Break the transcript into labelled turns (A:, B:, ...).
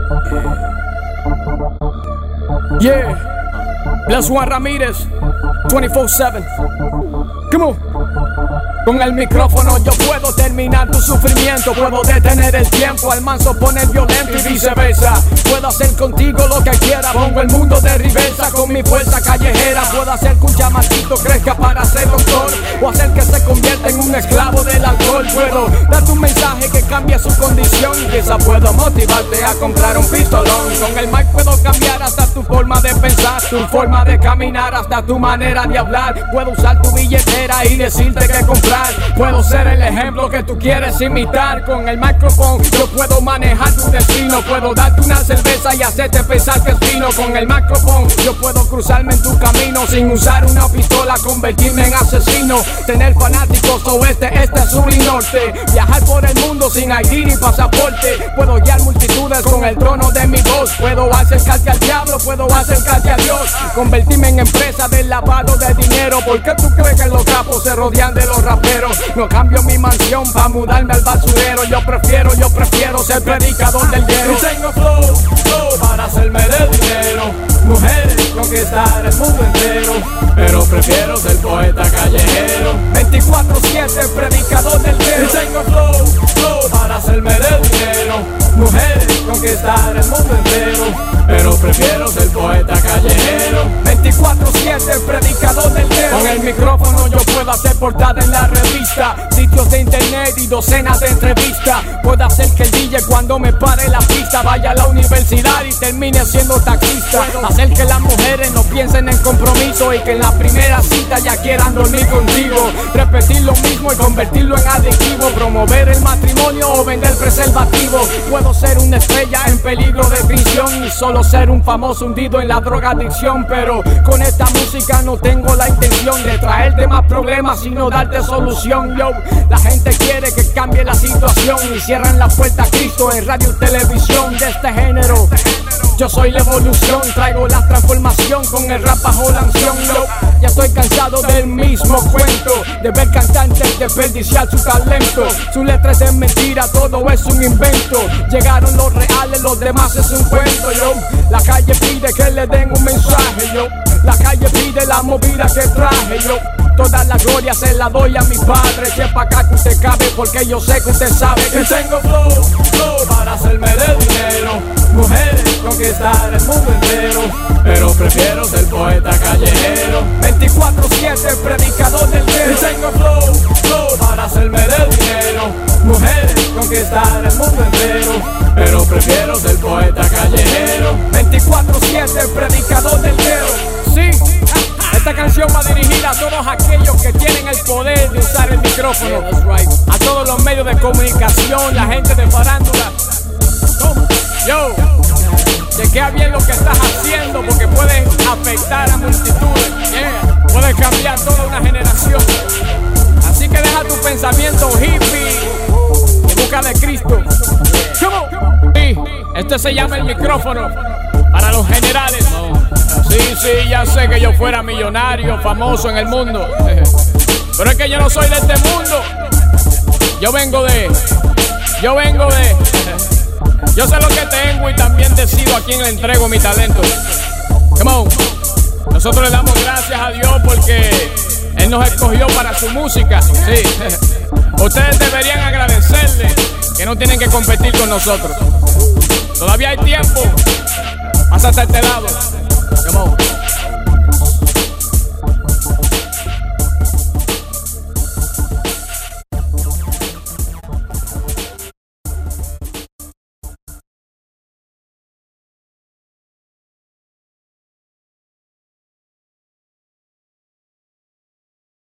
A: Yeah, Bless Juan Ramírez, 24/7. Come on. Con el micrófono yo puedo terminar tu sufrimiento. Puedo detener el tiempo, al manso poner violento y viceversa. Puedo hacer contigo lo que quiera. Pongo el mundo de reversa con mi fuerza callejera. Puedo hacer que un chamaquito crezca para ser doctor, o hacer que se convierta en un esclavo del alcohol. Puedo darte un mensaje que cambie su condición. Quizá puedo motivarte a comprar un pistolón. Con el mic puedo cambiar hasta tu forma de pensar, tu forma de caminar, hasta tu manera de hablar. Puedo usar tu billetera y decirte que comprar. Puedo ser el ejemplo que tú quieres imitar. Con el micrófono yo puedo manejar tu destino. Puedo darte una cerveza y hacerte pensar que es vino. Con el micrófono yo puedo cruzarme en tu camino sin usar una pistola, convertirme en asesino. Tener fanáticos oeste, este, sur y norte. Viajar por el mundo sin ID ni pasaporte. Puedo guiar multitudes con el trono de mi voz. Puedo acercarte al diablo, puedo acercarte a Dios. Convertirme en empresa del lavado de dinero. ¿Por qué tú crees que los capos se rodean de los raperos? No cambio mi mansión pa' mudarme al basurero. Yo prefiero ser predicador del guero. Y tengo flow para hacerme de dinero. Mujeres, conquistar el mundo entero. Pero prefiero ser poeta callejero. 24/7, predicador del guero. Y tengo flow para hacerme de dinero. Mujeres, conquistar el mundo entero. Pero prefiero ser poeta callejero. 24/7, predicador del guero. Con el micrófono yo puedo hacer portada en la revista, sitios de internet y docenas de entrevistas. Puedo hacer que el DJ cuando me pare la pista vaya a la universidad y termine siendo taxista. Hacer que las mujeres no piensen en compromiso y que en la primera cita ya quieran dormir contigo. Repetir lo mismo y convertirlo en adictivo. Promover el matrimonio o vender preservativo. Puedo ser una estrella en peligro de extinción y solo ser un famoso hundido en la drogadicción. Pero con esta música no tengo la intención de traerte más problemas, sino darte solución. Yo, la gente quiere que cambie la situación y cierran la puerta a Cristo en radio y televisión de este género. Yo soy la evolución, traigo la transformación con el rap bajo la unción. Yo ya estoy cansado del mismo cuento, de ver cantantes desperdiciar su talento. Su letra es de mentira, todo es un invento. Llegaron los reales, los demás es un cuento. Yo, la calle pide que le den un mensaje. Yo, la calle pide la movida que traje. Yo, toda la gloria se la doy a mi padre. Que pa' acá que usted cabe, porque yo sé que usted sabe que tengo flow para hacerme de dinero. Mujeres, conquistar el mundo entero. Pero prefiero ser poeta callejero. 24/7, predicador del guero. Y tengo flow para hacerme de dinero. Mujeres, conquistar el mundo entero. Pero prefiero ser poeta callejero. 24/7, predicador del guero. Sí. Esta canción va dirigida a todos aquellos que tienen el poder de usar el micrófono. A todos los medios de comunicación, la gente de farándula. Yo, chequea bien lo que estás haciendo, porque puedes afectar a multitudes. Puedes cambiar toda una generación. Así que deja tu pensamiento hippie y busca de Cristo. Sí, esto se llama el micrófono para los generales. Sí, ya sé que yo fuera millonario, famoso en el mundo. Pero es que yo no soy de este mundo. Yo sé lo que tengo y también decido a quién le entrego mi talento. Come on. Nosotros le damos gracias a Dios porque Él nos escogió para su música. Sí. Ustedes deberían agradecerle que no tienen que competir con nosotros. Todavía hay tiempo. Pásate a este lado. Come on.